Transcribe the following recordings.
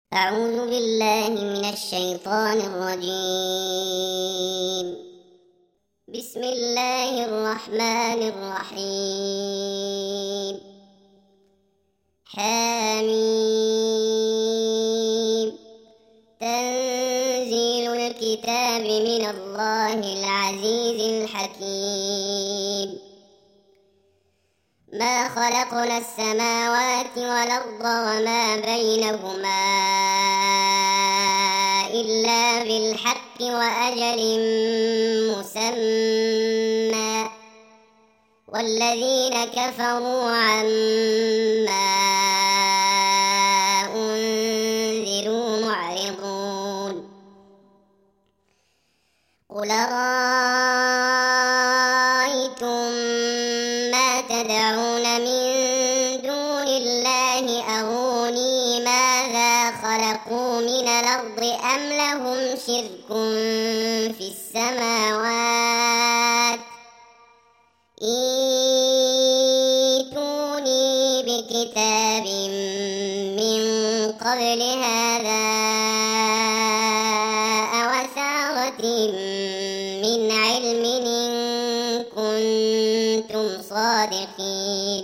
أعوذ بالله من الشيطان الرجيم. بسم الله الرحمن الرحيم. حميم. تنزيل الكتاب من الله العزيز الحكيم. ما خلقنا السماوات والأرض وما بينهما إلا بالحق وأجل مسمى، والذين كفروا عما أنذروا معرضون. قل أرأيتم ما تدعون من دون الله أروني ماذا خلقوا من الأرض أم لهم شرك في السماوات؟ ائتوني بكتاب من قبل هذا أو أثارة من علم إن كنتم صادقين.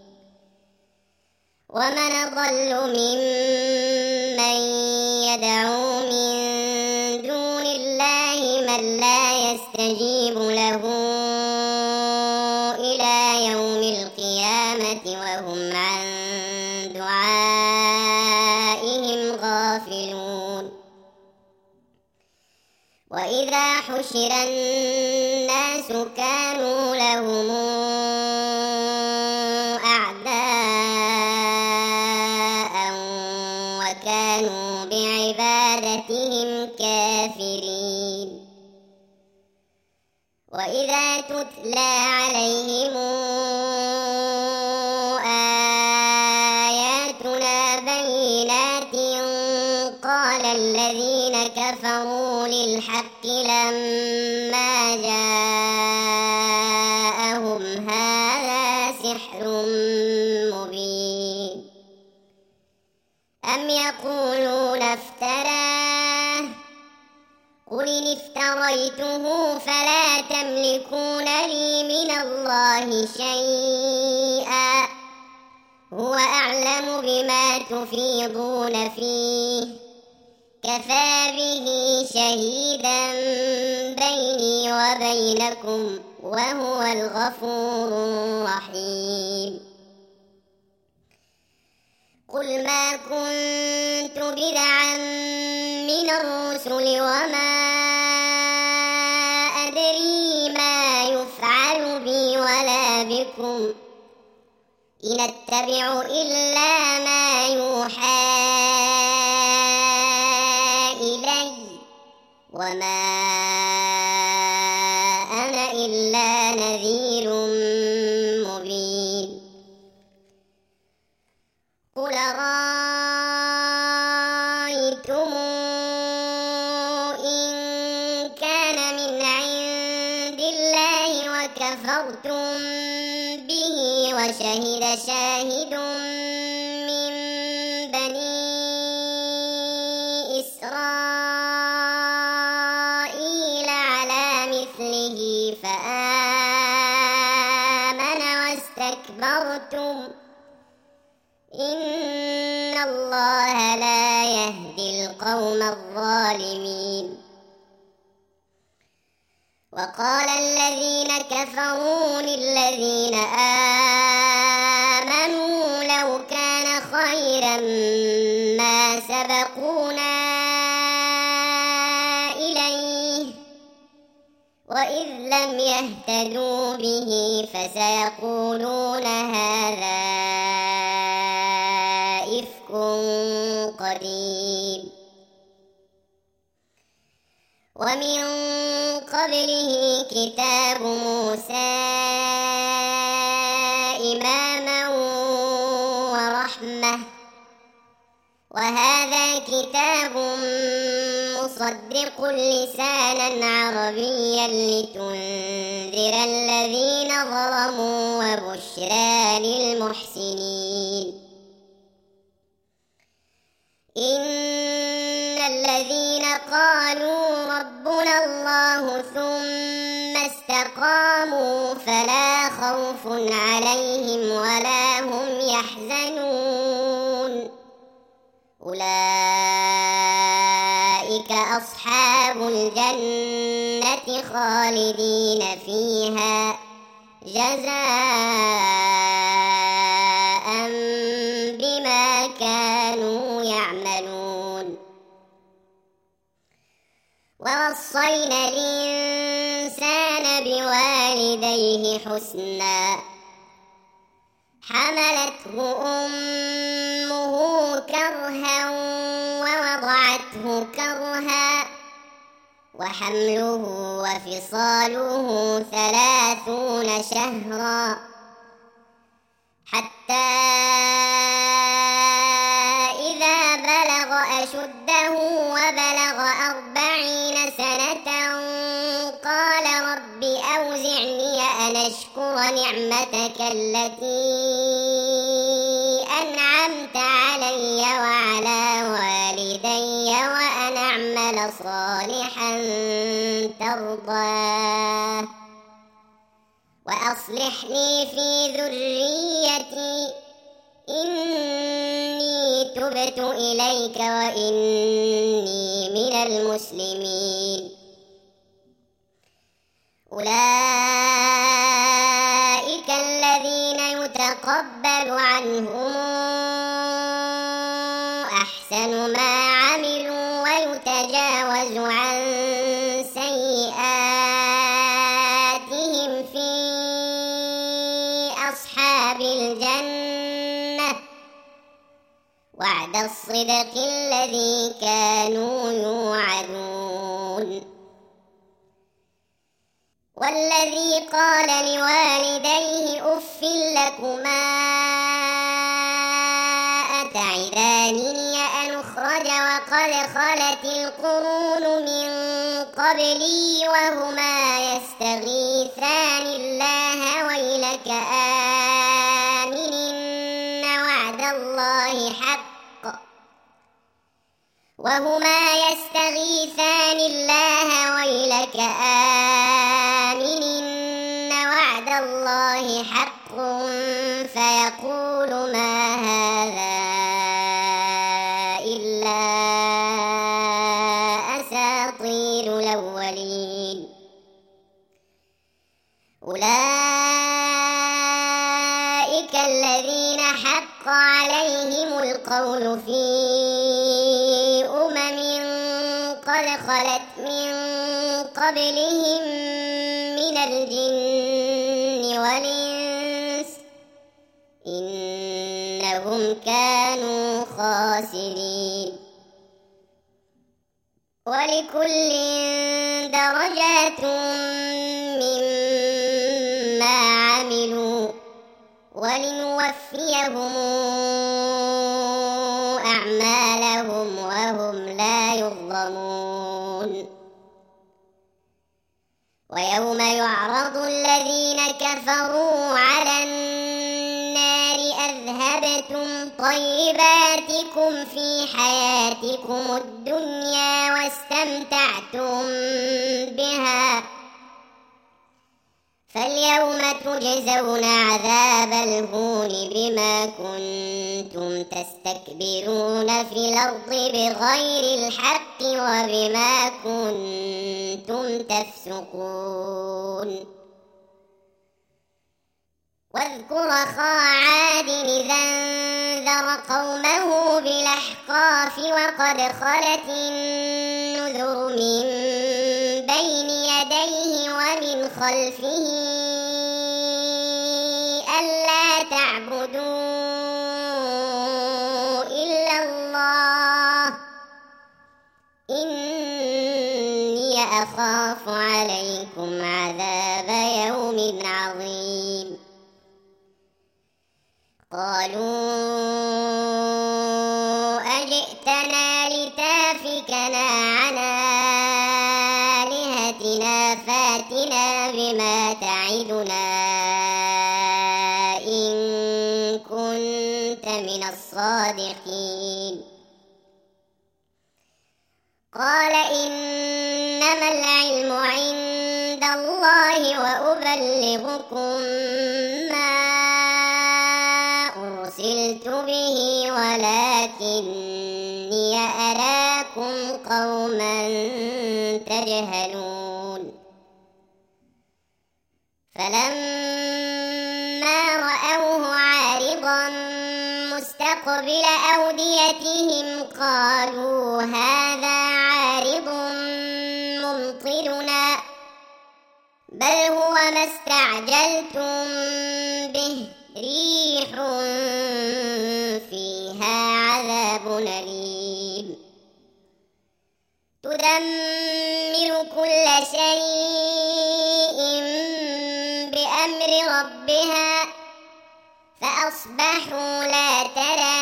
ومن أضل ممن يدعو من دون الله من لا يستجيب له إلى يوم القيامة وهم عن دعائهم غافلون. وإذا حشر الناس كانوا لهم أعداء وكانوا بعبادتهم كافرين. وإذا تتلى عليهم آياتنا بينات قال الذين كفروا للحق لما جاءهم هذا سحر مبين. أم يقولون افتراه؟ قل إن افتريته فلا تملكون لي من الله شيئا، هو أعلم بما تفيضون فيه، كفى به شهيدا بيني وبينكم وهو الغفور الرحيم. قل ما كنت بدعا من الرسل وما أدري ما يفعل بي ولا بكم، إن أتبع إلا ما يوحى إلي وما أنا إلا نذير مبين. قل أرأيتم إن كان من عند الله وكفرتم به وشهد شاهد من بني إسرائيل على مثله فآمن واستكبرتم، إن الله لا يهدي القوم الظالمين. وقال الذين كفروا للذين آمنوا لو كان خيرا ما سبقونا إليه وإذ لم يهتدوا به فسيقولون هذا إفك قديم. ومن قبله كتاب موسى إماما ورحمة، وهذا كتاب مصدق لسانا عربيا لتنذر الذين ظلموا وبشرى للمحسنين. إن الذين قالوا ربنا الله ثم استقاموا فلا خوف عليهم ولا هم يحزنون أولئك أصحاب الجنة خالدين فيها جزاء بما كانوا يعملون ووصينا الإنسان بوالديه حسنا حملته أمه كرها ووضعته كرها وحمله وفصاله 30 شهرا حتى إذا بلغ أشده وبلغ 40 سنة قال رب أوزعني أن أشكر نعمتك التي أنعمت علي وعلى والدي وأن أعمل صالحا ترضاه وأصلح لي في ذريتي إني تبت إليك وإني من المسلمين أولئك الذين يتقبل عنهم أحسن ما عملوا ويتجاوز عن سيئاتهم في أصحاب الجنة وعد الصدق الذي كانوا يوعدون والذي قال لوالديه أف لكما أتعدانني أن أخرج وقد خلت القرون من قبلي وهما يستغيثان الله ويلك آمن إن وعد الله حق وهما يستغيثان الله ويلك آمن إن وعد الله حق فيقول ما هذا إلا أساطير الأولين أولئك الذين حق عليهم القول في قد خلت من قبلهم من الجن والإنس إنهم كانوا خاسرين ولكل درجات مما عملوا ولنوفيهم أعمالهم وهم لا يظلمون ويوم يعرض الذين كفروا على النار أذهبتم طيباتكم في حياتكم الدنيا واستمتعتم بها فاليوم تجزون عذاب الهون بما كنتم تستكبرون في الأرض بغير الحق وبما كنتم تفسقون واذكر أخا عاد إذا أنذر قومه بالأحقاف وقد خلت النذر من بين يديه ومن خلفه ألا تعبدوا إلا الله إني أخاف عليكم عذاب يوم عظيم قالوا أجئتنا لتافكنا عن آلهتنا فاتنا بما تعدنا إن كنت من الصادقين قال إنما العلم عند الله وأبلغكم ما أرسلت به ولكني أراكم قوما تجهلون فلما رأوه عارضا مستقبل أوديتهم قالوا هذا عارض ممطرنا بل هو ما استعجلتم به ريح فيها عذاب أليم تدمر كل شيء بأمر ربها فأصبحوا لا ترى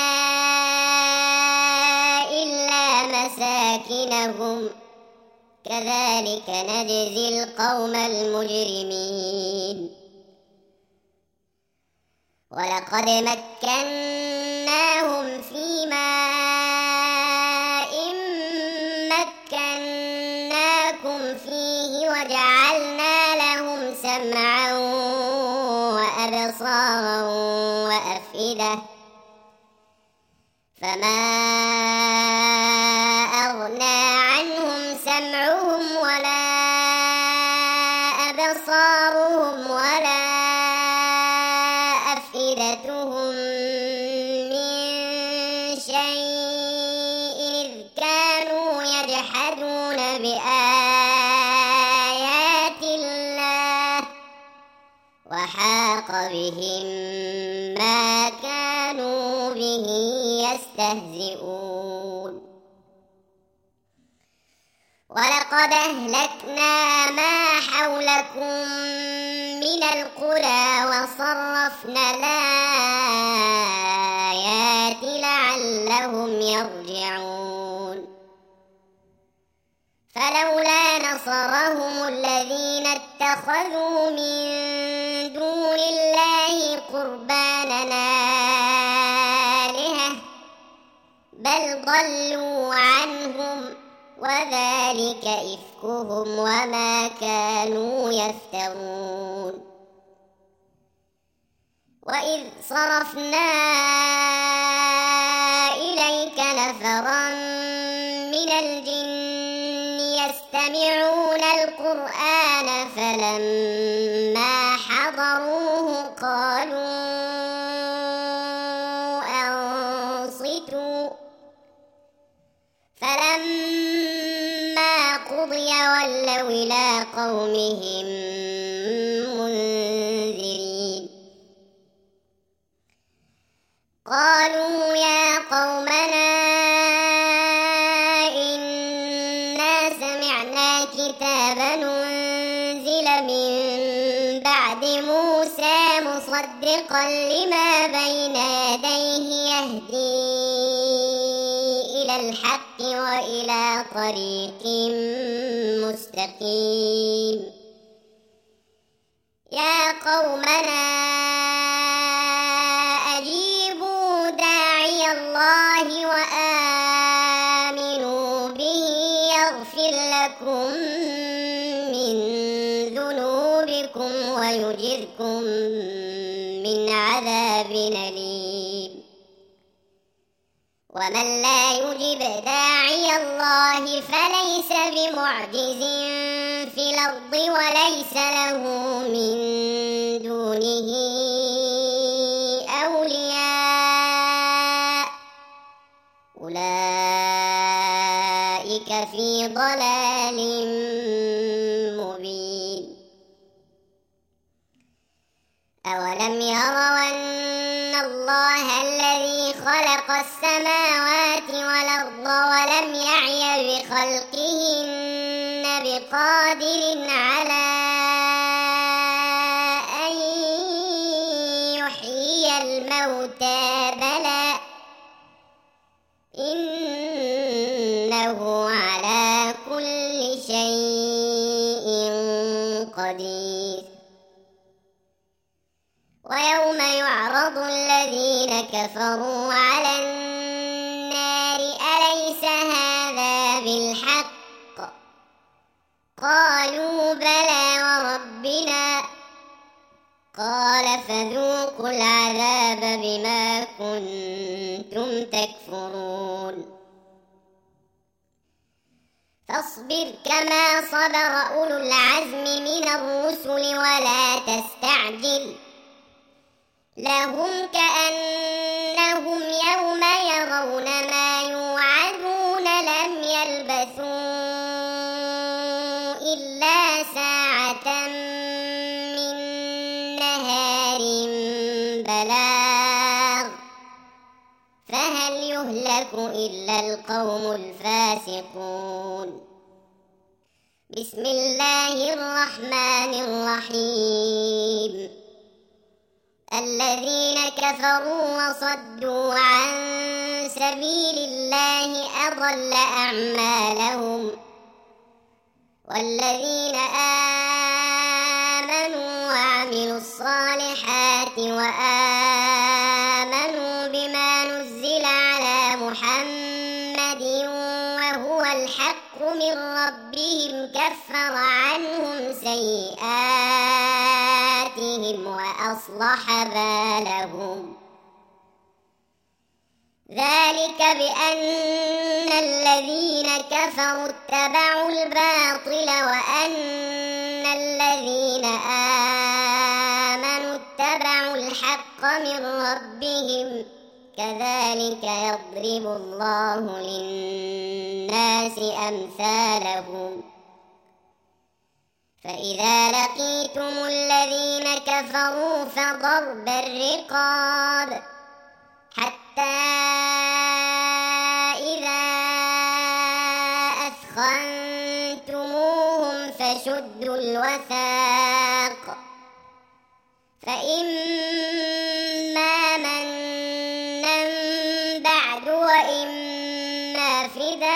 إلا مساكنهم كذلك نجزي القوم المجرمين ولقد مكناهم في ماء مكناكم فيه وجعلنا لهم سمعا وأبصارا وأفئدة فما أغنى عنهم سمعهم ولا أبصارهم ولا أفئدتهم من شيء إذ كانوا يجحدون بآيات الله وحاق بهم ما كانوا به يستهزئون ولقد أهلكنا ما حولكم من القرى وصرفنا الآيات لعلهم يرجعون فلولا نصرهم الذين اتخذوا من دون الله قربانا آلهة بل ضلوا عنهم وذلك إفكهم وما كانوا يفترون وإذ صرفنا إليك نفرا من الجن يستمعون القرآن فلما حضروه قالوا أنصتوا فلما قضي ولوا إلى قومهم منذرين قالوا يا قومنا إنا سمعنا كتابا أنزل من بعد موسى مصدقا لما بين يديه يهدي إلى الحق وإلى طريق مستقيم يا قومنا أجيبوا داعي الله وآمنوا به يغفر لكم من ذنوبكم ويجركم من عذاب أليم ومن لا يجب داعي الله فليس بمعجز في الأرض وليس له من دونه أولياء أولئك في ضلال مبين أولم يروا أن الله الذي خلق السماوات والأرض ولم يعي بخلقهن بقادر على أن يحيي الموتى بلى إنه على كل شيء قدير ويوم يعرض الذين كفروا على النار أليس هذا بالحق قالوا بلى وربنا قال فذوقوا العذاب بما كنتم تكفرون فاصبر كما صبر أولو العزم من الرسل ولا تستعجل لهم كأنهم يوم يرون ما يوعدون لم يلبثوا إلا ساعة من نهار بلاغ فهل يهلك إلا القوم الفاسقون بسم الله الرحمن الرحيم الذين كفروا وصدوا عن سبيل الله أضل أعمالهم والذين آمنوا وعملوا الصالحات وآمنوا بما نزل على محمد وهو الحق من ربهم كفر عنهم سيئاتهم وأصلح بالهم ذلك بأن الذين كفروا اتبعوا الباطل وأن الذين آمنوا اتبعوا الحق من ربهم كذلك يضرب الله للناس أمثالهم فإذا لقيتم الذين كفروا فضرب الرقاب حتى إذا أثخنتموهم فشدوا الوثاق فإما منا بعد وإما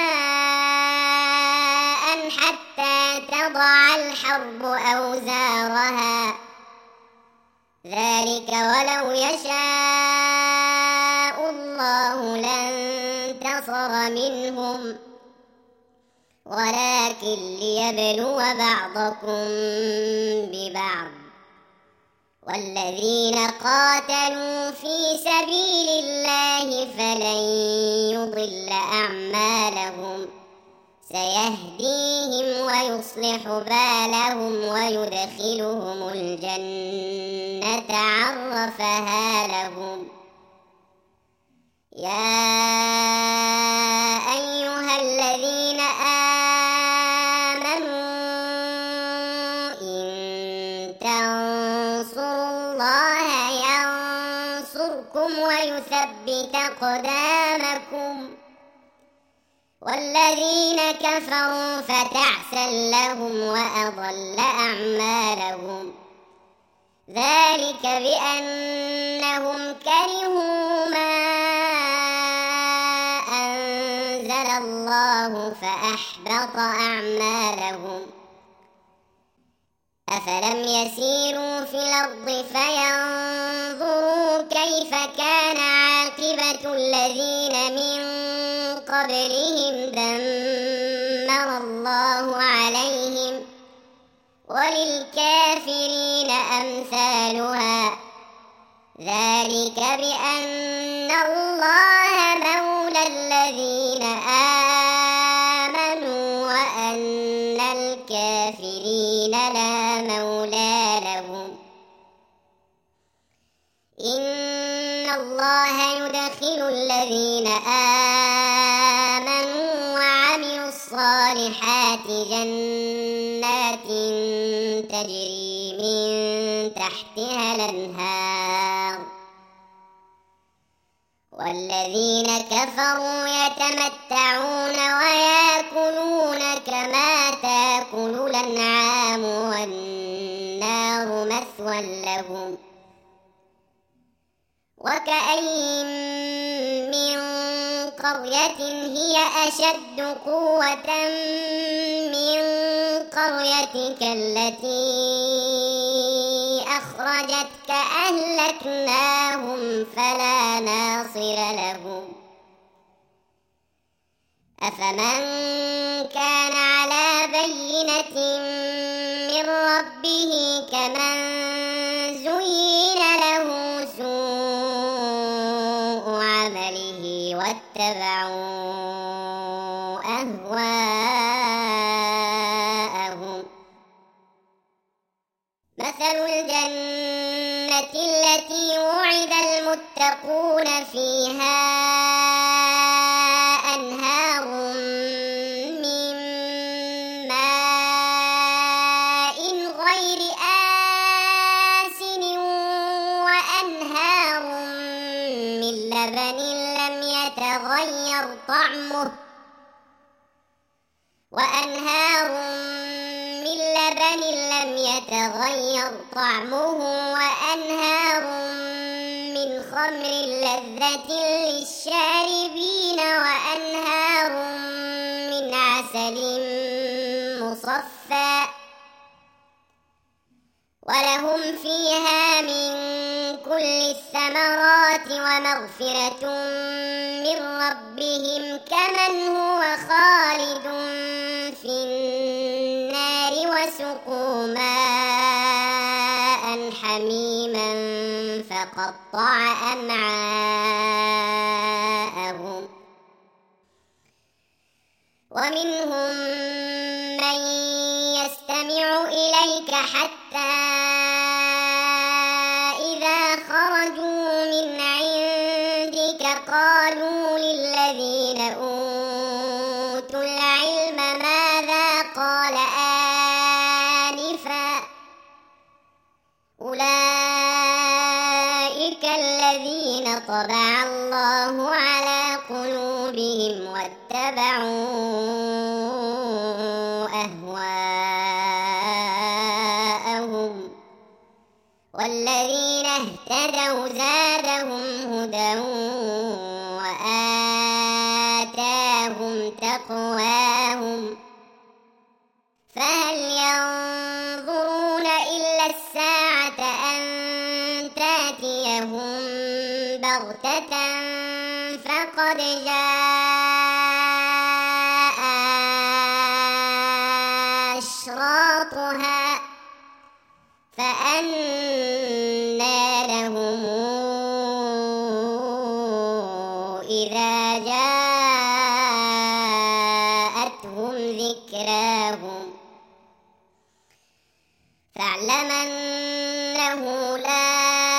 فداء حتى تضع الحرب أوزارها ذلك ولو يشاء الله لانتصر منهم ولكن ليبلو بعضكم ببعض والذين قاتلوا في سبيل الله فلن يضل أعمالهم سيهديهم ويصلح بالهم ويدخلهم الجنة عرفها لهم يا أيها الذين آمنوا إن تنصروا الله ينصركم ويثبت أقدامكم والذين كفروا فتعسا لهم وأضل أعمالهم ذلك بأنهم كرهوا ما أنزل الله فأحبط أعمالهم أفلم يسيروا في الأرض فينظروا كيف كان عاقبة الذين من قبلهم دمر الله عليهم وللكافرين أمثالها ذلك بأن الله مولى الذين آمنوا وأن الكافرين لا مولى لهم إن الله يدخل الذين آمنوا وعملوا الصالحات جنات تجري من تحتها الأنهار والذين كفروا يتمتعون ويأكلون كما تأكل الأنعام والنار مثوى لهم وكأين من قرية هي أشد قوة من قريتك التي أخرجتك أهلكناهم فلا ناصر لهم أفمن كان على بينة من ربه كمن زين له سوء عمله واتبعوا أهواءهم. مثل الجنة التي وعد المتقون فيها أنهار من ماء غير آسن وأنهار من لبن لم يتغير طعمه وأنهار من خمر لذة للشاربين وأنهار من عسل مصفى ولهم فيها من كل الثمرات ومغفرة من ربهم كمن هو خالد في النار وسقوا ماء حميما فقطع أمعاءهم. ومنهم من يستمع إليك حتى إذا خرجوا من عندك قالوا للذين أوتوا العلم ماذا قال آنفا أولئك الذين طبع الله على قلوبهم واتبعوا أهواءهم والذين اهتدوا زادهم هدى وآتاهم تقواهم فهل ينظرون إلا الساعة أن تأتيهم بغتة فقد جاء أشراطها فأنى لهم إذا جاءتهم ذكراهم فاعلم أنه لا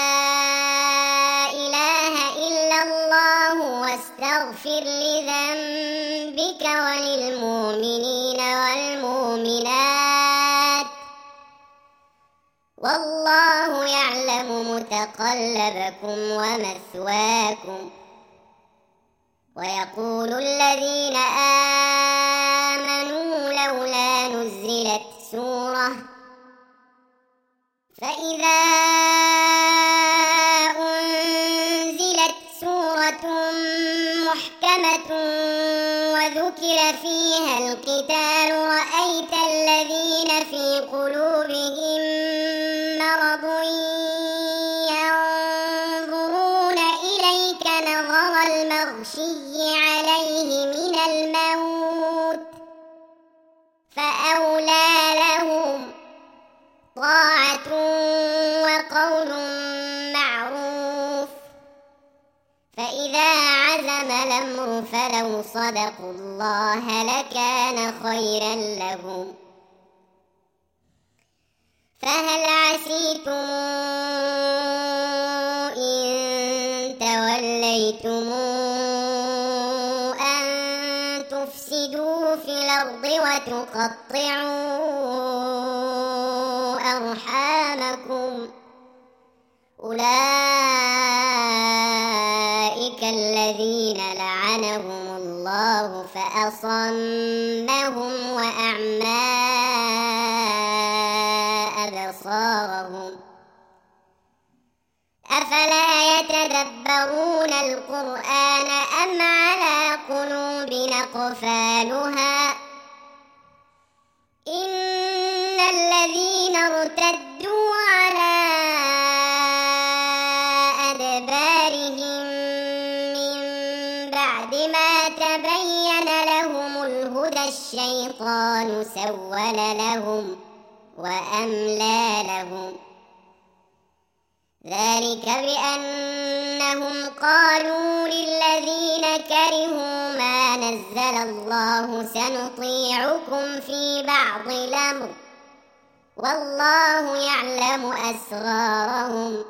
إله إلا الله واستغفر لذنبك وللمؤمنين والمؤمنات والله يعلم متقلبكم ومثواكم. ويقول الذين آمنوا لولا نزلت سورة فإذا أنزلت سورة محكمة وذكر فيها القتال رأيت الذين في قلوبهم مرض ينظرون إليك نظر المغشي عليه من الموت فأولى لهم طاعة وقول معروف فإذا عزم الأمر فلو صدقوا الله لكان خيرا لهم. فهل عسيتم إن توليتم أن تفسدوا في الأرض وتقطعوا أرحامكم أولئك الذين لعنهم الله فأصمهم وأعمى أبصارهم أفلا يتدبرون القرآن أم على قلوب أقفالها إن الذين ارتدوا على أدبارهم من بعد ما تبين لهم الهدى الشيطان سول لهم وأملى لهم. ذلك بأنهم قالوا للذين كرهوا ما نزل الله سنطيعكم في بعض الأمر والله يعلم أسرارهم.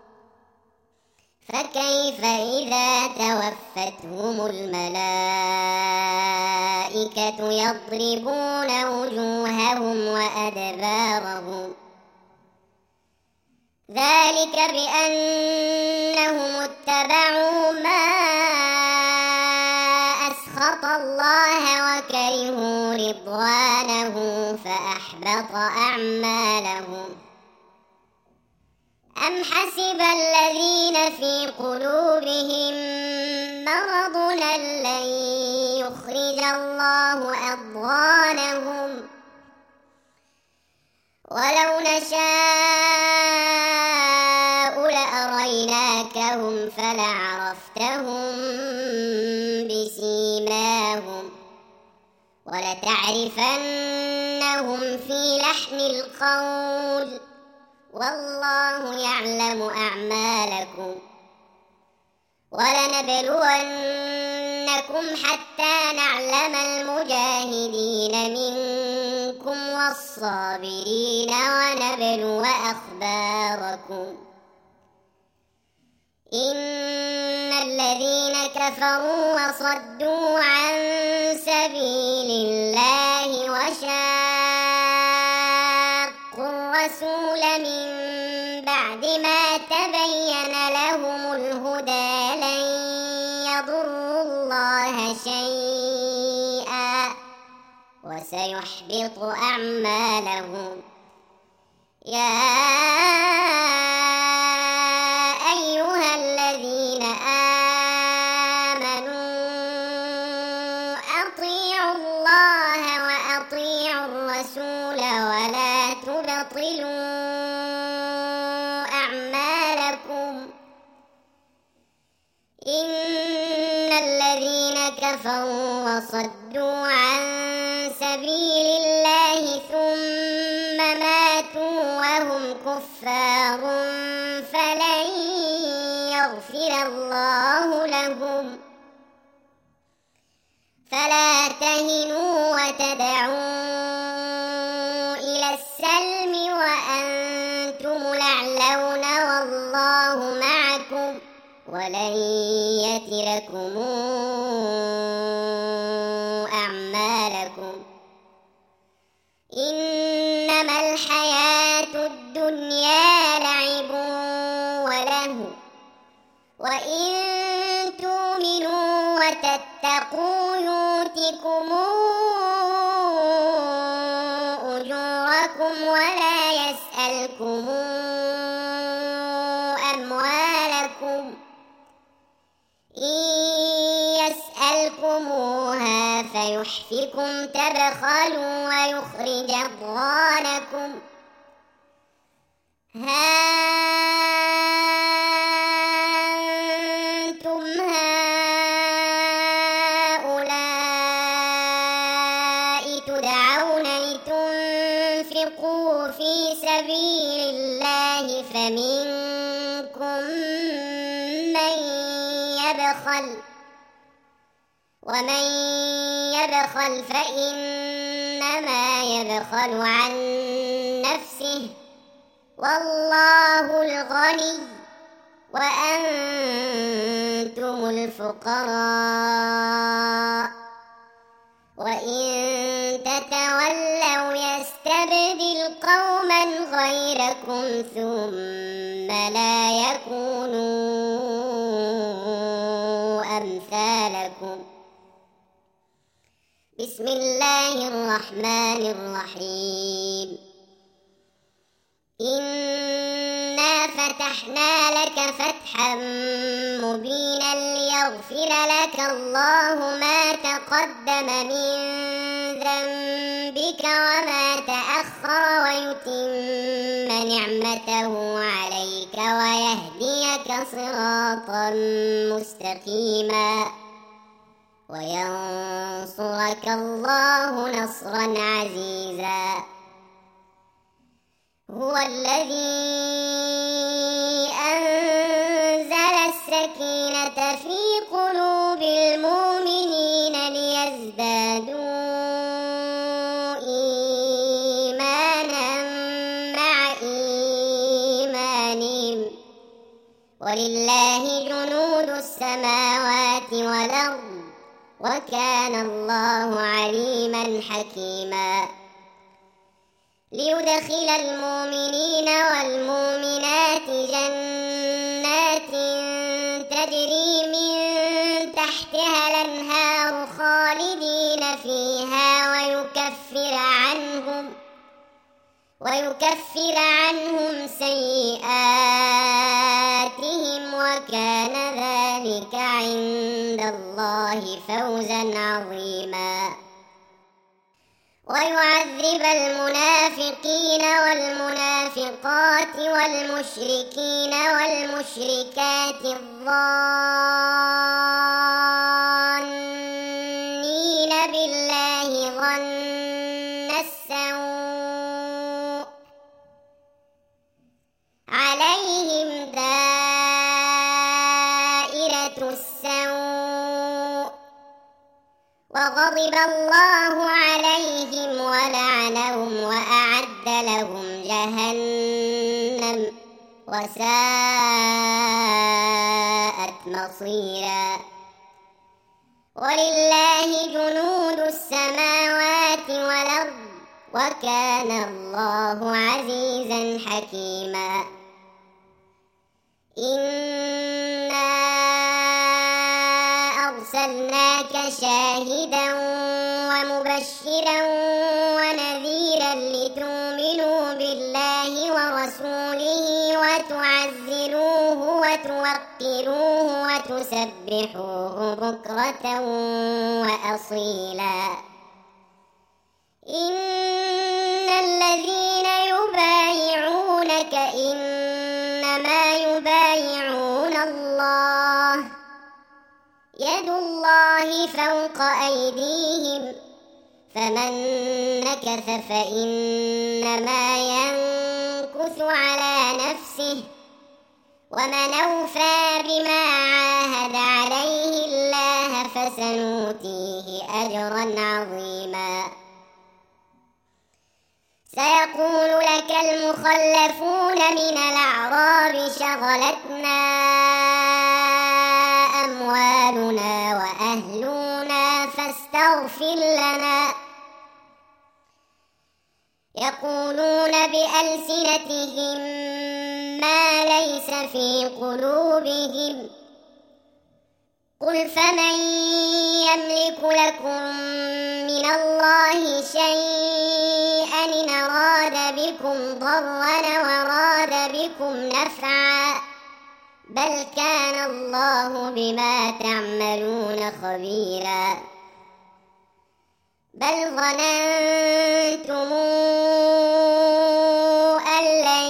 فكيف إذا توفتهم الملائكة يضربون وجوههم وأدبارهم. ذلك بأنهم اتبعوا ما أسخط الله وكرهوا رضوانه فأحبط أعمالهم. أم حسب الذين في قلوبهم مرض أن لن يخرج الله أضغانهم. ولو نشاء لأريناكهم فلعرفتهم بسيماهم ولتعرفنهم في لحن القول والله يعلم أعمالكم. ولنبلونكم حتى نعلم المجاهدين منكم والصابرين ونبلو أخباركم. إن الذين كفروا وصدوا عن سبيل الله وشاقوا الرسول من بعد ما تبين لهم الهدى لن يضروا الله شيئا وسيحبط أعمالهم. يا أيها الذين آمنوا أطيعوا الله وأطيعوا الرسول ولا تبطلوا أعمالكم. إن الذين كفروا وصدوا عن سبيل الله ثم ماتوا وهم كفار فلن يغفر الله لهم. فلا تهنوا وتدعوا إلى السلم وأنتم الأعلون والله معكم ولن يتركم أعمالكم. إنما الحياة الدنيا لعب وله وإن تؤمنوا وتتقوا يؤتكم أجوركم ولا يسألكم أموالكم. إن يسألكموها فيحفكم تبخلوا ويخرج أضغانكم. ها أنتم هؤلاء تدعون لتنفقوا في سبيل الله فمنكم من يبخل ومن يبخل فإنما يبخل عن نفسه والله الغني وأنتم الفقراء. وإن تتولوا يستبدل قوما غيركم ثم لا يكونوا أمثالكم. بسم الله الرحمن الرحيم. إنا فتحنا لك فتحا مبينا ليغفر لك الله ما تقدم من ذنبك وما تأخر ويتم نعمته عليك ويهديك صراطا مستقيما. وينصرك الله نصرا عزيزا. هو الذي أنزل السكينة في قلوب المؤمنين ليزدادوا إيمانا مع إيمانهم، ولله جنود السماوات والأرض، وكان الله عليما حكيما. ليدخل المؤمنين والمؤمنات جنات تجري من تحتها الأنهار خالدين فيها ويكفر عنهم سيئاتهم، وكان ذلك عند الله فوزا عظيما. ويعذب المنافقين والمنافقات والمشركين والمشركات الظانين بالله ظن السوء، عليهم دائرة السوء، وغضب الله عليهم ولعنهم وأعد لهم جهنم وساءت مصيرا. ولله جنود السماوات والأرض، وكان الله عزيزا حكيما. إنا أرسلناك شاهدا ومبشرا ونذيرا لتؤمنوا بالله ورسوله وتعزروه وتوقروه وتسبحوه بكرة وأصيلا. إن الذين يبايعونك إنما يبايعون الله، يد الله فوق أيديهم، فمن نكث فإنما ينكث على نفسه، ومن أوفى بما عاهد عليه الله فسنؤتيه أجرا عظيما. سيقول لك المخلفون من الأعراب شغلتنا أموالنا وأهلنا فاستغفر لنا، يقولون بألسنتهم ما ليس في قلوبهم، قل فمن يملك لكم من الله شيئا إن أراد بكم ضرا وراد بكم نفعا، بل كان الله بما تعملون خبيرا. بل ظننتم أن لن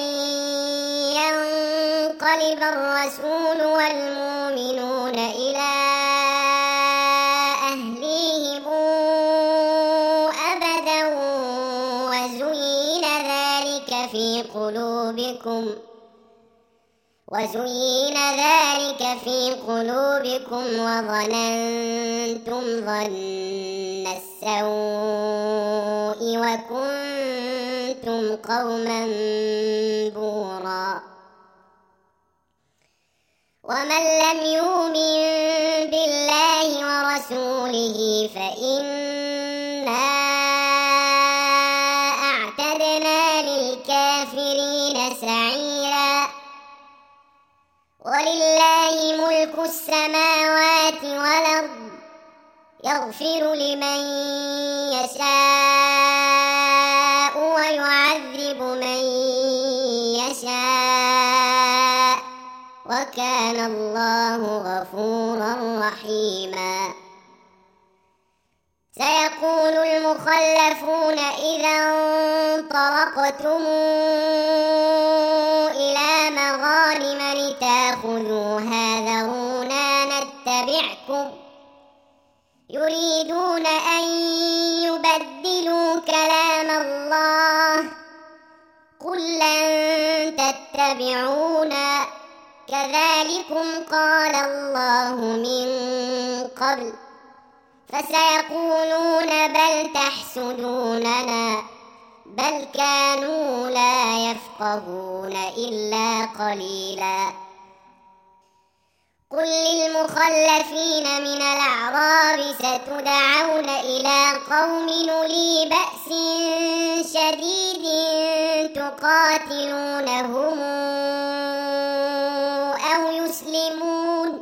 ينقلب الرسول والمؤمنون إلى أهليهم أبدا، وزين ذلك في قلوبكم وظننتم ظن السوء وكنتم قوما بورا. ومن لم يؤمن بالله ورسوله فإنا أعتدنا للكافرين سعيرا. ولله ملك السماوات والأرض، يغفر لمن يشاء ويعذب من يشاء، وكان الله غفورا رحيما. سيقول المخلفون إذا انطلقتم إلى مغانم لتأخذوها ذرونا نتبعكم، تتبعونا كذلكم قال الله من قبل فسيقولون بل تحسدوننا بل كانوا لا يفقهون إلا قليلا قل للمخلفين من الأعراب ستدعون إلى قوم أولي بأس شديد تقاتلونهم أو يسلمون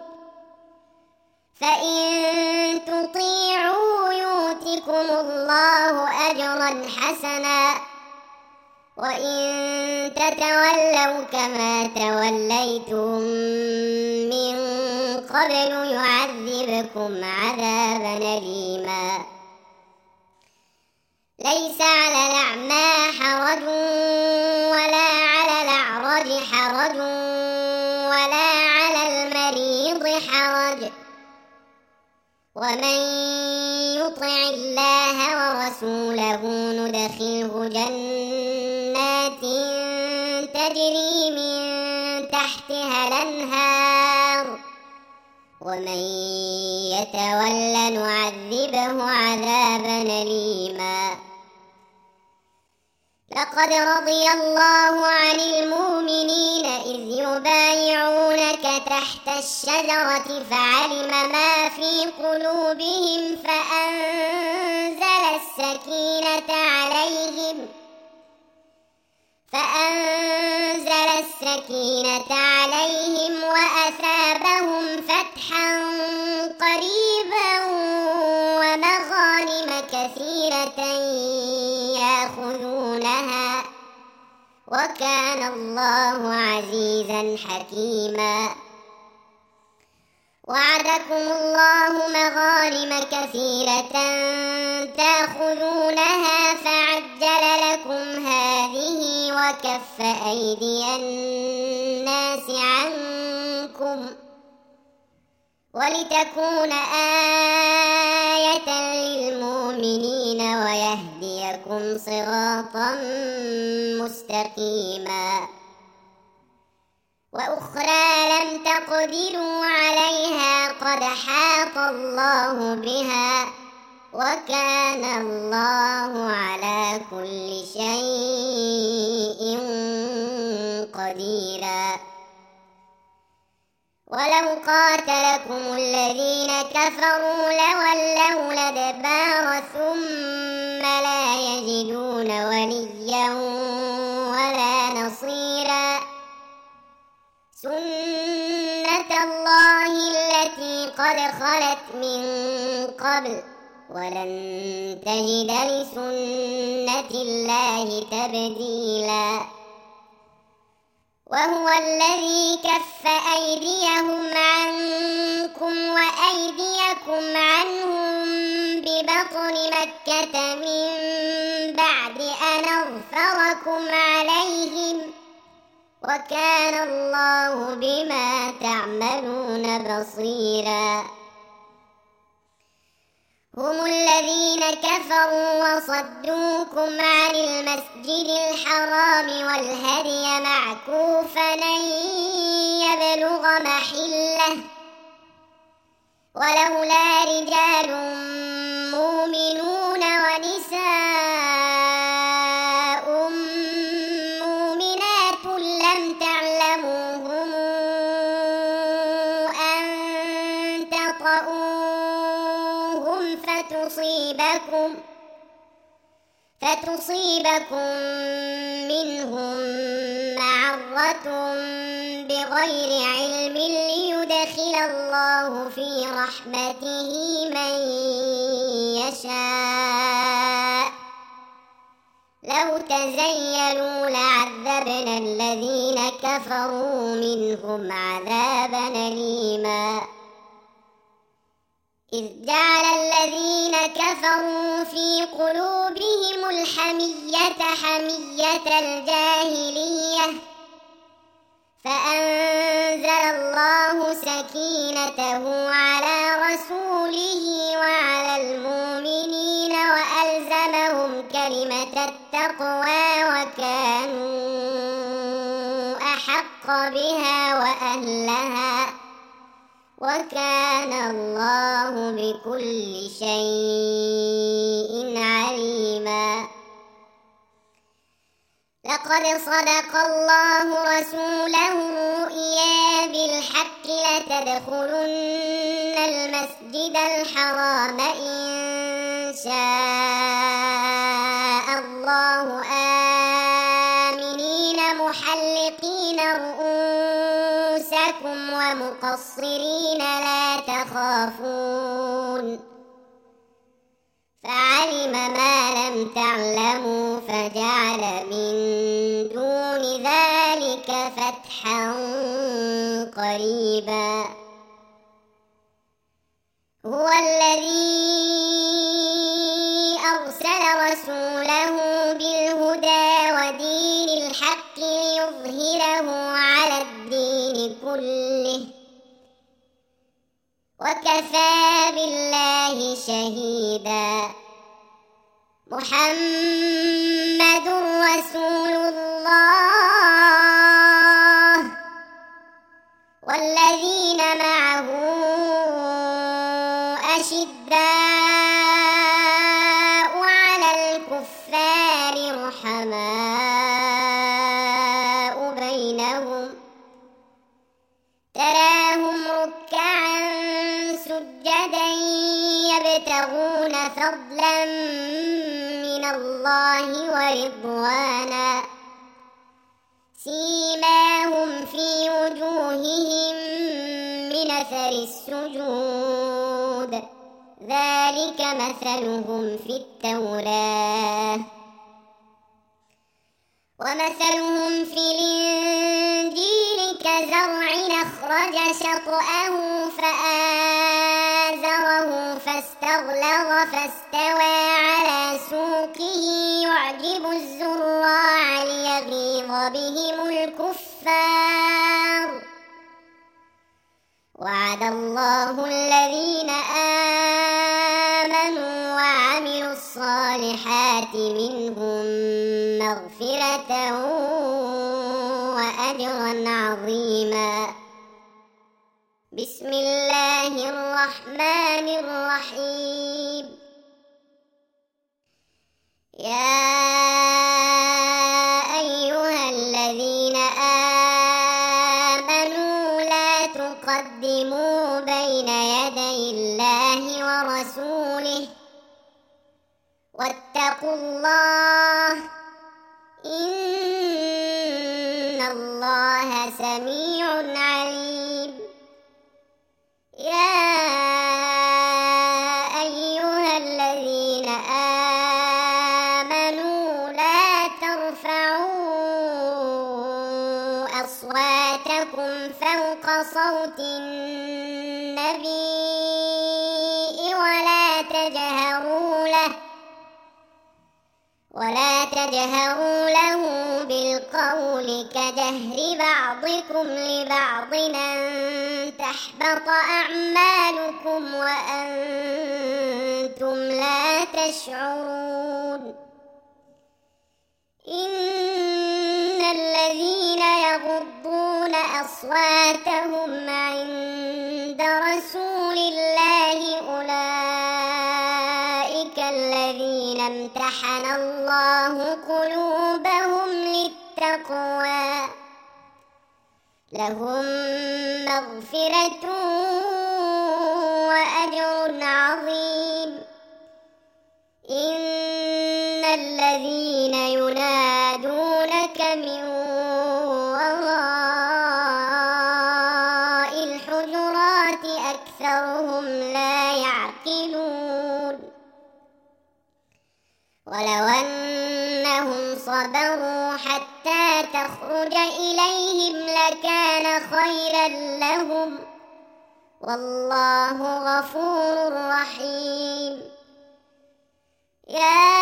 فإن تطيعوا يؤتكم الله أجرا حسنا وإن تتولوا كما توليتم من قبل يعذبكم عذابا أليما ليس على الأعمى حرج ولا على الأعرج حرج ولا على المريض حرج ومن يطع الله ورسوله ندخله جنات تجري من تحتها الأنهار ومن يتول نعذبه عذابا أليما لقد رضي الله عن المؤمنين إذ يبايعونك تحت الشجرة فعلم ما في قلوبهم فأنزل السكينة عليهم وأثابهم فتحا قريبا ومغانم كثيرة يأخذونها وكان الله عزيزا حكيما وعدكم الله مغانم كثيرة تأخذونها فعجل لكم هذه وكف أيدي الناس عنكم ولتكون آية للمؤمنين ويهديكم صراطا مستقيما وأخرى لم تقدروا عليها قد حاط الله بها وكان الله على كل شيء قديرا ولو قاتلكم الذين كفروا لولوا الأدبار ثم لا يجدون وليا ولا نصيرا سنة الله التي قد خلت من قبل ولن تجد لسنة الله تبديلا وهو الذي كف أيديهم عنكم وأيديكم عنهم ببطن مكة من بعد أن أظفركم عليهم وكان الله بما تعملون بصيرا هم الذين كفروا وصدوكم عن المسجد الحرام والهدي معكوفا أن يبلغ محله ولولا رجال مؤمنون ونساء مؤمنات لم تعلموهم أن تطؤوهم فتصيبكم منهم معرة بغير علم ليدخل الله في رحمته من يشاء لو تزيلوا لعذبنا الذين كفروا منهم عذابا أليما إذ جعل الذين كفروا في قلوبهم الحمية حمية الجاهلية فأنزل الله سكينته على رسوله وعلى المؤمنين وألزمهم كلمة التقوى وكانوا أحق أحق بها وأهلها وكان الله بكل شيء عليما. لقد صدق الله رسوله الرؤيا بالحق لتدخلن المسجد الحرام إن شاء الله آمنين محلقين رؤوسكم ومقصرين لا تخافون فعلم ما لم تعلموا فجعل من دون ذلك فتحا قريبا. هو الذي أرسل رسوله بالهدى ودين الحق ليظهره على الدين كله وكفى بالله شهيدا. محمد رسول الله والذين معه أشداء على الكفار رحماء بينهم تراهم ركعا سجدا يبتغون فضلا من الله ورضوانا سيماهم في وجوههم من أثر السجود ذلك مثلهم في التوراة ومثلهم في الإنجيل كزرع أخرج شطأه فآزره فاستغلظ فاستوى على سوقه يعجب الزراع ليغيظ بهم الكفار. وعد الله الذين آمنوا وعملوا الصالحات منهم مغفرة وأجرا عظيما. بسم الله الرحمن الرحيم. يا أيها الذين آمنوا لا تقدموا بين يدي الله ورسوله واتقوا الله إن الله سميع عليم. يا أيها الذين آمنوا لا ترفعوا أصواتكم فوق صوت النبي ولا تجهروا له بالقول كجهر بعضكم لبعض أن تحبط أعمالكم وأنتم لا تشعرون. إن الذين يغضون أصواتهم عند رسول الله أولئك الذين امتحن الله قلوبهم للتقوى لهم مغفرة وأجر عظيم. إن الذين ينادونك من وراء الحجرات أكثرهم لا يعقلون. ولو أنهم صبروا حتى تخرج إليهم لكان خيرا لهم والله غفور رحيم. يا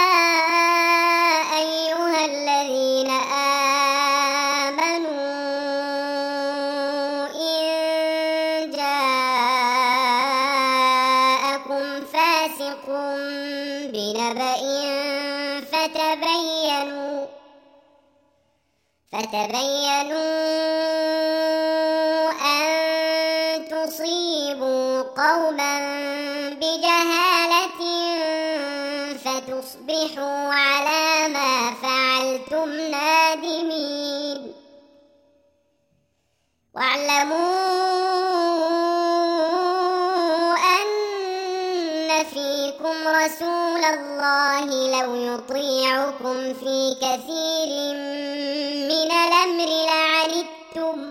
أيها الذين آمنوا إن جاءكم فاسق بنبأ فتبينوا أن تصيبوا قوما بجهالة فتصبحوا على ما فعلتم نادمين. واعلموا أن فيكم رسول الله لو يطيعكم في كثير من الأمر لعنتم،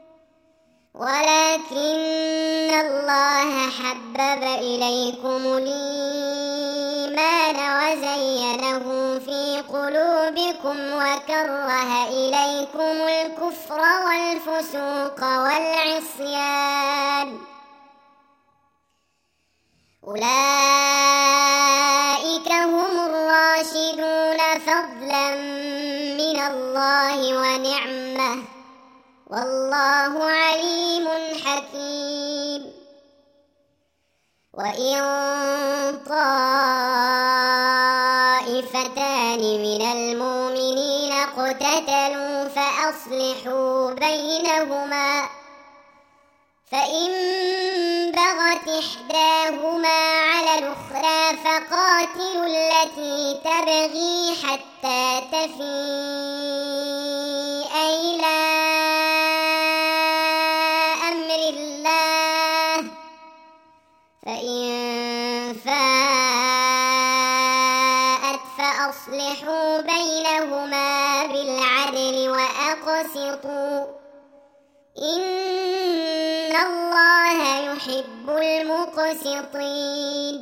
ولكن الله حبب إليكم الإيمان وزينه في قلوبكم وكره إليكم الكفر والفسوق والعصيان، أولئك هم الراشدون فضلا من الله ونعمة، والله عليم حكيم. وإن طائفتان من المؤمنين اقتتلوا فأصلحوا بينهما، فإن بغت إحداهما على الأخرى فقاتلوا التي تبغي حتى تفيء إلى أمر الله، فإن فاءت فأصلحوا بينهما بالعدل وأقسطوا، إن الله يحب المقسطين.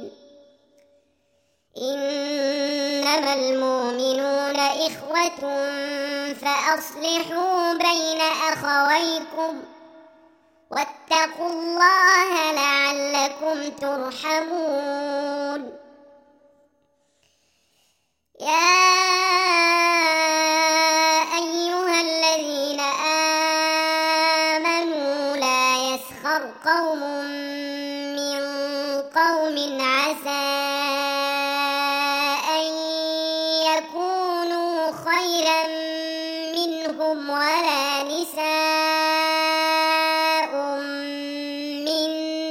إنما المؤمنون إخوة فأصلحوا بين أخويكم واتقوا الله لعلكم ترحمون. يا أيها الذين آمنوا لا يسخر قوم من قوم عسى أن يكونوا خيرا منهم ولا نساء من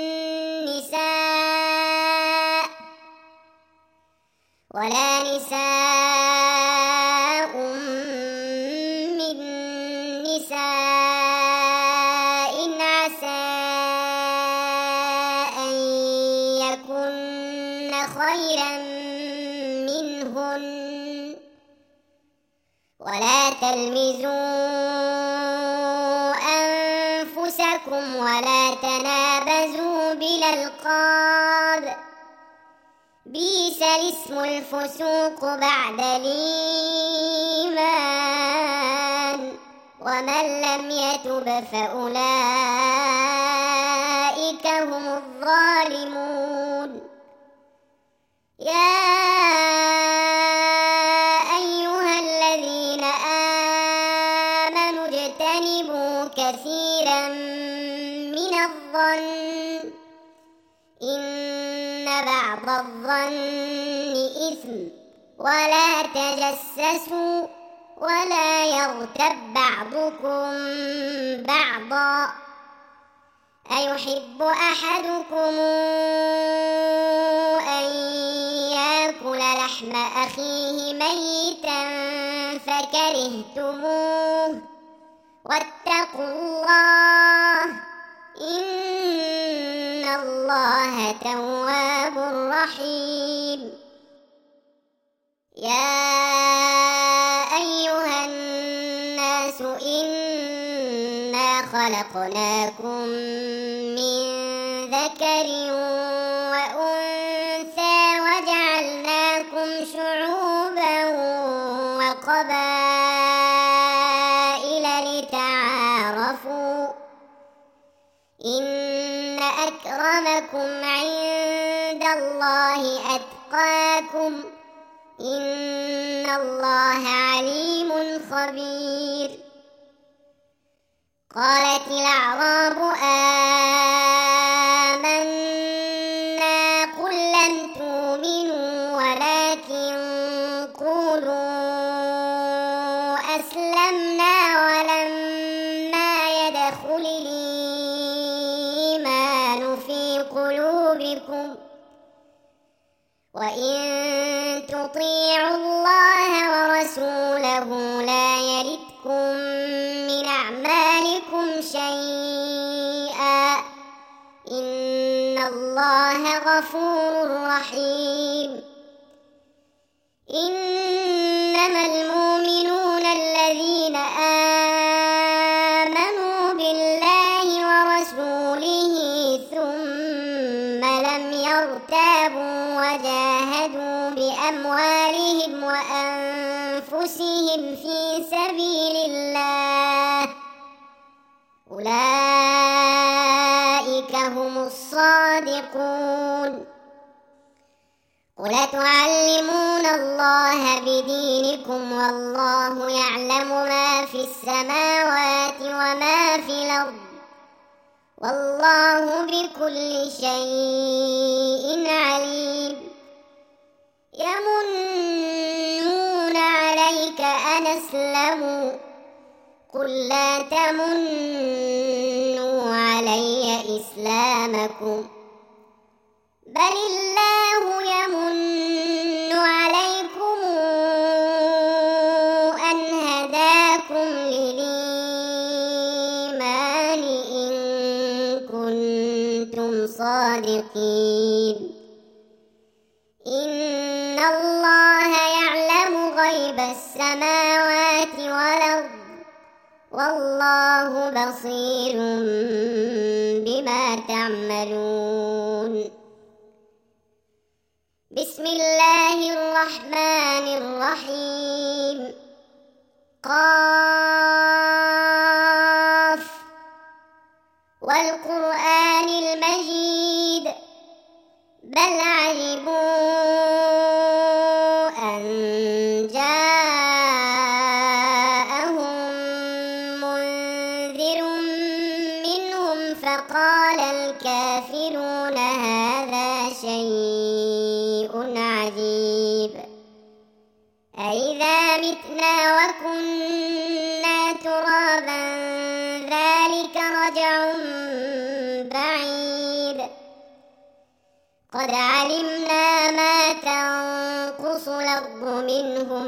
نساء عسى أن يكن خيرا منهن، ولا تلمزوا أنفسكم ولا تنابزوا بالألقاب، بئس الاسم الفسوق بعد الإيمان، ومن لم يتب فأولئك هم الظالمون. يا أيها الذين آمنوا اجتنبوا كثيرا من الظن إن بعض الظن إثم، ولا تجسسوا ولا يغتب بعضكم بعضا، أيحب أحدكم أن يأكل لحم أخيه ميتا فكرهتموه، واتقوا الله إن الله تواب رحيم. يا أيها الناس إنا خلقناكم من ذكر وأنثى وجعلناكم شعوبا وقبائل لتعارفوا، إن أكرمكم عند الله أتقاكم، إن الله عليم خبير. قالت الأعراب آمنا قل لم تؤمنوا ولكن قولوا أسلمنا تطيعوا الله ورسوله لا يلتكم من أعمالكم شيئا إن الله غفور رحيم. إنما المؤمنون الذين آمنوا بالله ورسوله ثم لم يرتابوا وجاهدوا بأموالهم وأنفسهم في سبيل الله أولئك هم الصادقون. قل تعلمون الله بدينكم والله يعلم ما في السماوات وما في الأرض والله بكل شيء عليم. يمنون عليك أن أسلموا قل لا تمنوا علي إسلامكم بل الله يمن عليكم أن هداكم للإيمان إن كنتم صادقين. إن الله يعلم غيب السماوات والأرض والله بصير بما تعملون. بسم الله الرحمن الرحيم. قاف والقرآن المجيد بل عجبوا أن جاءهم منذر منهم فقال الكافرون هذا شيء عجيب أئذا متنا وكنا ترابا ذلك رجع بعيد. قد علمنا ما تنقص الأرض منهم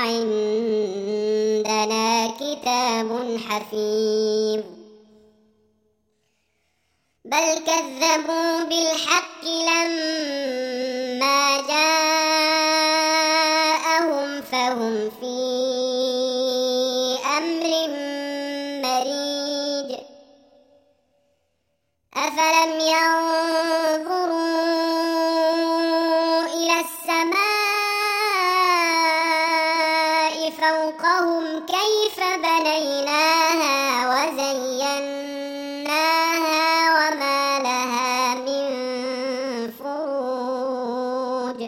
وعندنا كتاب حفيظ. بل كذبوا بالحق لما جاءهم فهم في أمر مريج. أفلم ينظروا إلى السماء فوقهم كيف بنيناها وزيناها وما لها من فروج.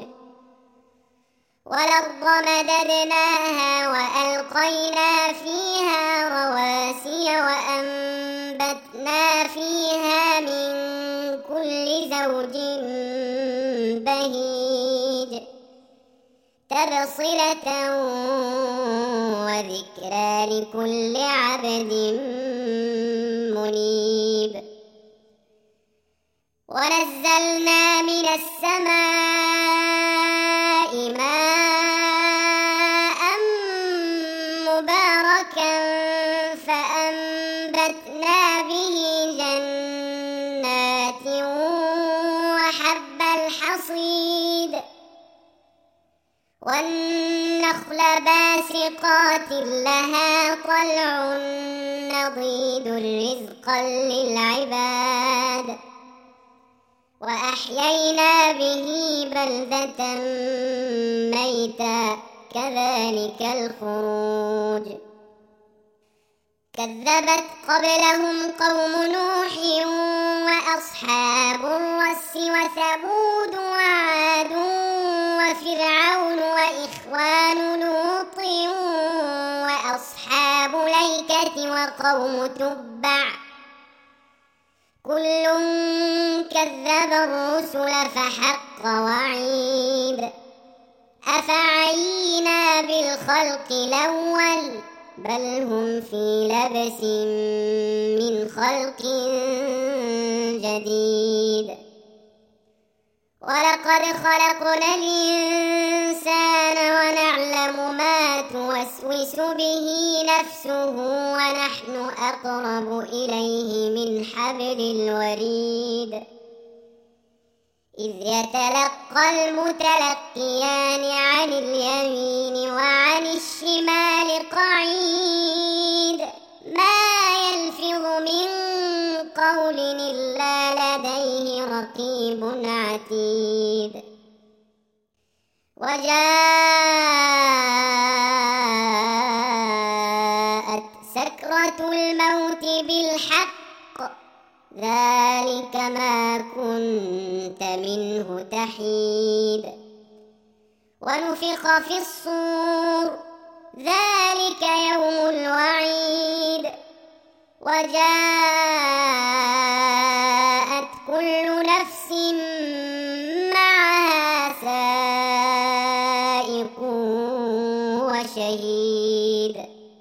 والأرض مددناها وألقينا فيها رواسي وأنبتنا فيها من كل زوج بهيج تبصرة وذكرى لكل عبد منيب. ونزلنا من السماء ماء مباركا فأنبتنا به جنات وحب الحصيد والنخل باسقات لها طلع نضيد رزقا للعباد وأحيينا به بلدة ميتا كذلك الخروج. كذبت قبلهم قوم نوح وأصحاب الرس وثمود وعاد وفرعون وإخوان لوط وأصحاب الأيكة وقوم تبع كل كذب الرسل فحق وعيد. أفعينا بالخلق الأول بل هم في لبس من خلق جديد. ولقد خلقنا الإنسان توسوس به نفسه ونحن أقرب إليه من حبل الوريد إذ يتلقى المتلقيان عن اليمين وعن الشمال قعيد ما يلفظ من قول إلا لديه رقيب عتيد وجاءت سكرة الموت بالحق ذلك ما كنت منه تحيد ونفخ في الصور ذلك يوم الوعيد وجاءت كل نفس معها سائق وشهيد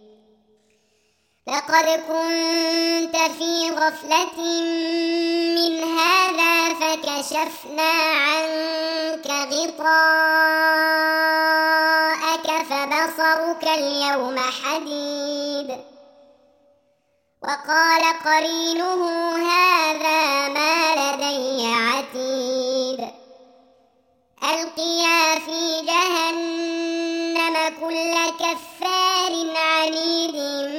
لقد كنت في غفلة من هذا فكشفنا عنك غطاءك فبصرك اليوم حديد وقال قرينه هذا ما لدي عتيد ألقيا في جهنم كل كفار عنيد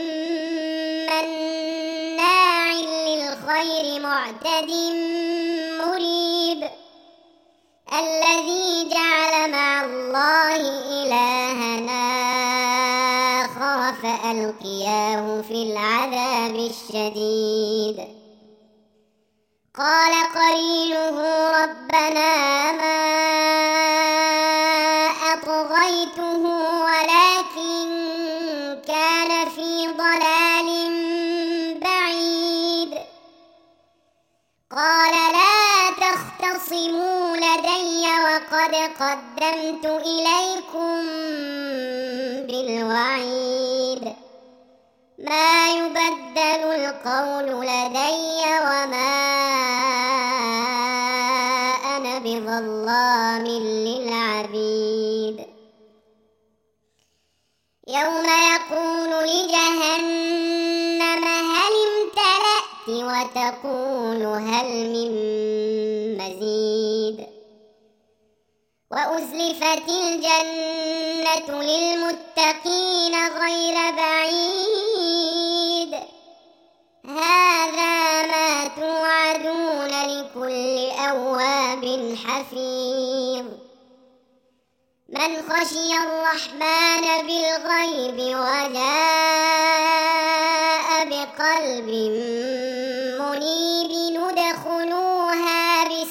مناع للخير معتد مريب الذي جعل مع الله إلهنا آخر فألقياه في العذاب الشديد قال قرينه ربنا ما أطغيته ولكن كان في ضلال بعيد قال لا تختصموا لدي وقد قدمت إليكم بالوعيد ما يبدل القول لدي وما أنا بظلام للعبيد يوم يقول لجهنم هل امتلأت وتقول هل من مزيد وأزلفت الجنة للمتقين غير بعيد هذا ما توعدون لكل أواب حفيظ من خشي الرحمن بالغيب وجاء بقلب منيب ادخلوها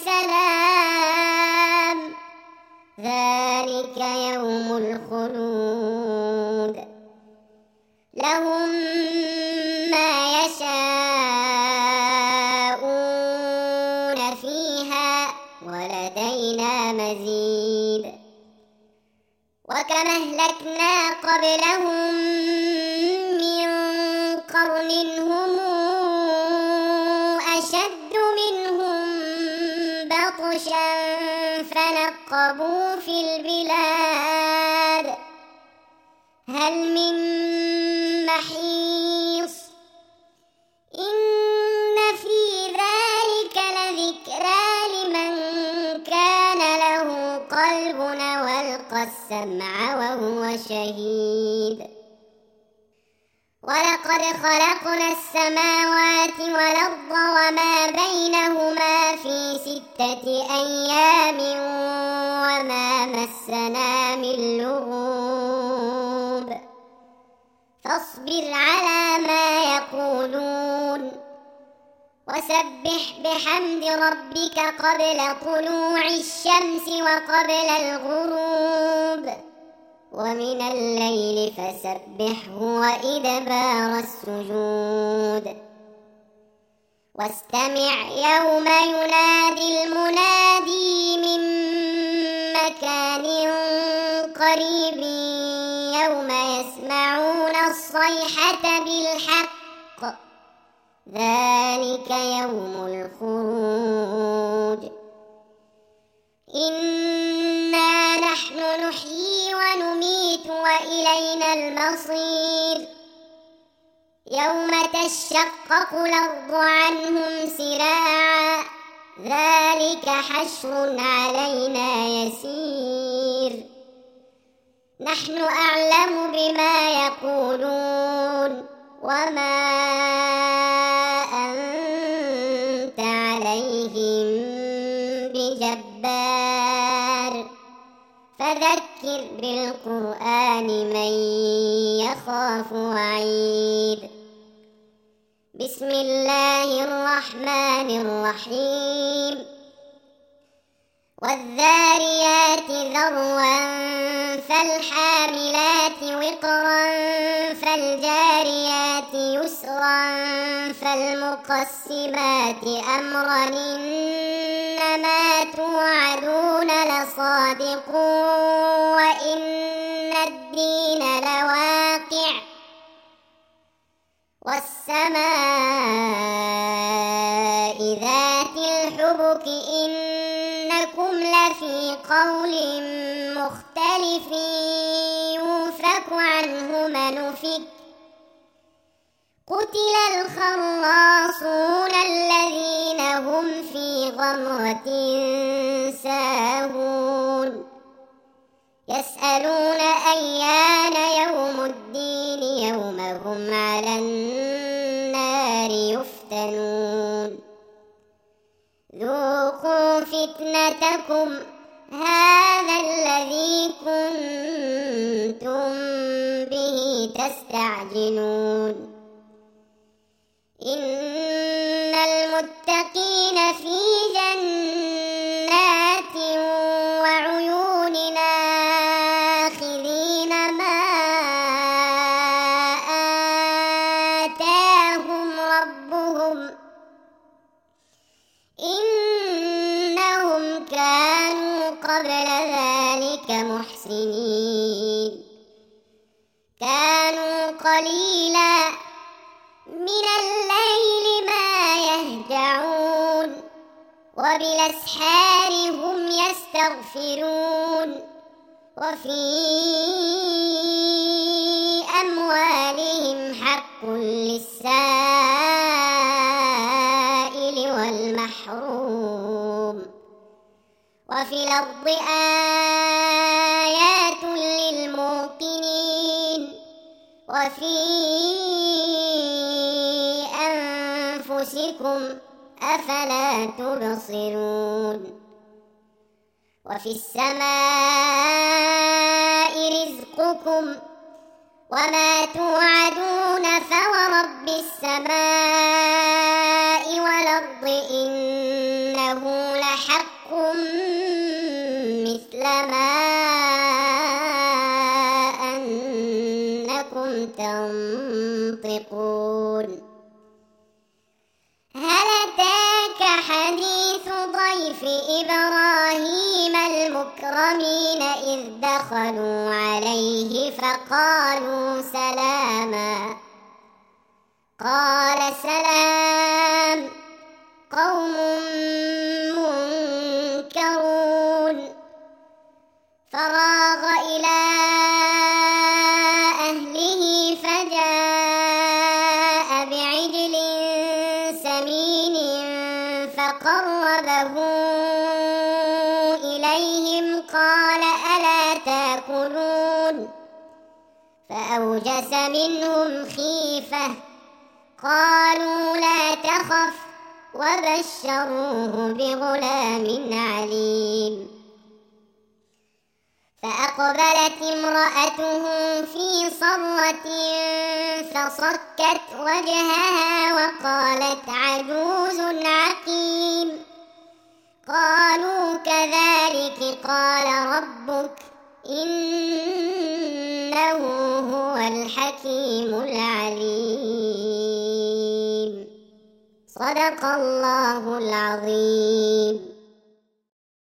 بسلام ذلك يوم الخلود لهم ما يشاءون فيها ولدينا مزيد وكم أهلكنا قبلهم من قرن هم أشد منهم بطشا فنقبوا في البلاد هل من محيص إن في ذلك لذكرى لمن كان له قلب والقى السمع وهو شهيد ولقد خلقنا السماوات والأرض وما بينهما في 6 أيام وما مسنا من لغوب فاصبر على ما يقولون وسبح بحمد ربك قبل طلوع الشمس وقبل الغروب ومن الليل فسبحه وإدبار السجود واستمع يوم ينادي المنادي من مكان قريب يوم يسمعون الصيحة بالحق ذلك يوم الخروج إنا نحن نحيي ونميت الميت وإلينا المصير يوم تشقق الأرض عنهم سراعا ذلك حشر علينا يسير نحن أعلم بما يقولون وما أنت عليهم بجبار فذكر بالقرآن من يخاف وعيد بسم الله الرحمن الرحيم والذاريات ذروا فالحاملات وقرا فالجاريات يسرا فالمقسمات أمرا إنما توعدون لصادق وإن الدين لواقع والسماء ذات الحبك إنكم لفي قول مختلف يؤفك عنه من أفك قتل الخراصون الذين هم في غمرة ساهون يسألون أيان يوم الدين يوم هم على النار يفتنون ذوقوا فتنتكم هذا الذي كنتم به تستعجلون إن المتقين في جنات وعيون آخذين ما آتاهم ربهم إنهم كانوا قبل ذلك محسنين كانوا قليلا من الليل ما يهجعون وبالأسحار هم يستغفرون وفي أموالهم حق للسائل والمحروم وفي الأرض آيات للموقنين وفي أنفسكم أفلا تبصرون وفي السماء رزقكم وما توعدون فورب السماء والأرض إنه لحق مثل ما أنكم تنطقون هل أتاك حديث ضيف إبراهيم المكرمين إذ دخلوا عليه فقالوا سلاما قال سلام قوم منكرون فراغ إلى أهله فجاء بعجل سمين فقربه إليهم قال ألا تأكلون فأوجس منهم خيفة قالوا لا تخف وبشروه بغلام عليم فأقبلت امرأته في صرة فصكت وجهها وقالت عجوز عقيم قالوا كذلك قال ربك إنه هو الحكيم العليم صدق الله العظيم.